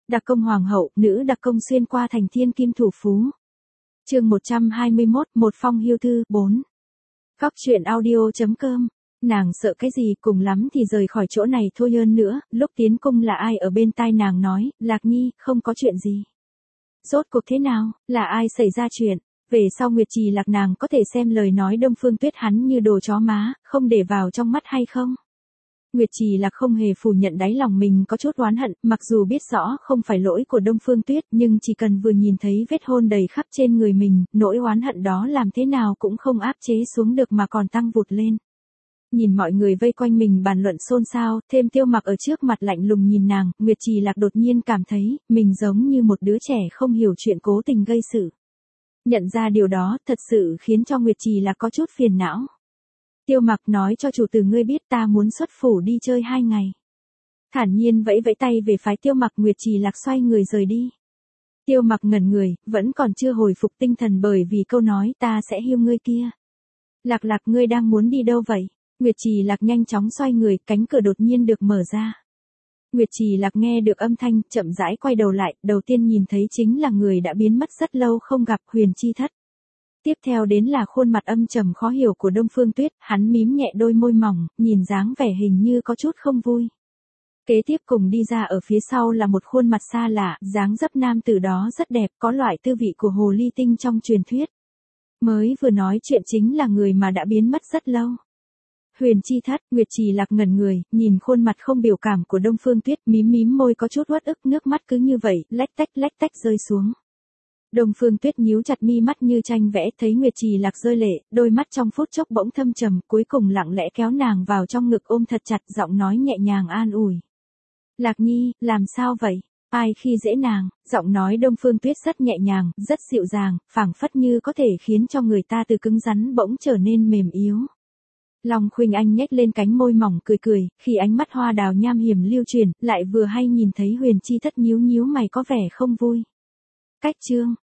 Đặc công hoàng hậu, nữ đặc công xuyên qua thành thiên kim thủ phú. Chương 121, một phong hưu thư, 4. Góc truyện audio.com. Nàng sợ cái gì, cùng lắm thì rời khỏi chỗ này thôi. Hơn nữa, lúc tiến cung là ai ở bên tai nàng nói, Lạc Nhi, không có chuyện gì. Rốt cuộc thế nào, là ai xảy ra chuyện? Về sau Nguyệt Trì Lạc nàng có thể xem lời nói Đông Phương Tuyết hắn như đồ chó má, không để vào trong mắt hay không? Nguyệt Trì Lạc không hề phủ nhận đáy lòng mình có chút oán hận, mặc dù biết rõ không phải lỗi của Đông Phương Tuyết, nhưng chỉ cần vừa nhìn thấy vết hôn đầy khắp trên người mình, nỗi oán hận đó làm thế nào cũng không áp chế xuống được mà còn tăng vụt lên. Nhìn mọi người vây quanh mình bàn luận xôn xao, thêm Tiêu Mặc ở trước mặt lạnh lùng nhìn nàng, Nguyệt Trì Lạc đột nhiên cảm thấy, mình giống như một đứa trẻ không hiểu chuyện cố tình gây sự. Nhận ra điều đó, thật sự khiến cho Nguyệt Trì Lạc có chút phiền não. Tiêu Mặc nói cho chủ tử ngươi biết ta muốn xuất phủ đi chơi 2 ngày. Thản nhiên vẫy vẫy tay về phái Tiêu Mặc. Nguyệt Trì Lạc xoay người rời đi. Tiêu Mặc ngẩn người, vẫn còn chưa hồi phục tinh thần bởi vì câu nói ta sẽ hưu ngươi kia. Lạc Lạc ngươi đang muốn đi đâu vậy? Nguyệt Trì Lạc nhanh chóng xoay người, cánh cửa đột nhiên được mở ra. Nguyệt Trì Lạc nghe được âm thanh, chậm rãi quay đầu lại, đầu tiên nhìn thấy chính là người đã biến mất rất lâu không gặp, Huyền Chi Thất. Tiếp theo đến là khuôn mặt âm trầm khó hiểu của Đông Phương Tuyết, hắn mím nhẹ đôi môi mỏng, nhìn dáng vẻ hình như có chút không vui. Kế tiếp cùng đi ra ở phía sau là một khuôn mặt xa lạ, dáng dấp nam tử đó rất đẹp, có loại tư vị của hồ ly tinh trong truyền thuyết. Mới vừa nói chuyện chính là người mà đã biến mất rất lâu. Huyền Chi Thất. Nguyệt Trì Lạc ngẩn người, nhìn khuôn mặt không biểu cảm của Đông Phương Tuyết, mím môi có chút uất ức, nước mắt cứ như vậy, lách tách rơi xuống. Đông Phương Tuyết nhíu chặt mi mắt như tranh vẽ, thấy Nguyệt Trì Lạc rơi lệ, đôi mắt trong phút chốc bỗng thâm trầm, cuối cùng lặng lẽ kéo nàng vào trong ngực ôm thật chặt, giọng nói nhẹ nhàng an ủi. Lạc Nhi, làm sao vậy? Ai khi dễ nàng? Giọng nói Đông Phương Tuyết rất nhẹ nhàng, rất dịu dàng, phảng phất như có thể khiến cho người ta từ cứng rắn bỗng trở nên mềm yếu. Long Khuynh Anh nhếch lên cánh môi mỏng cười, khi ánh mắt hoa đào nham hiểm lưu truyền, lại vừa hay nhìn thấy Huyền Chi Thất nhíu mày có vẻ không vui. Cách chương,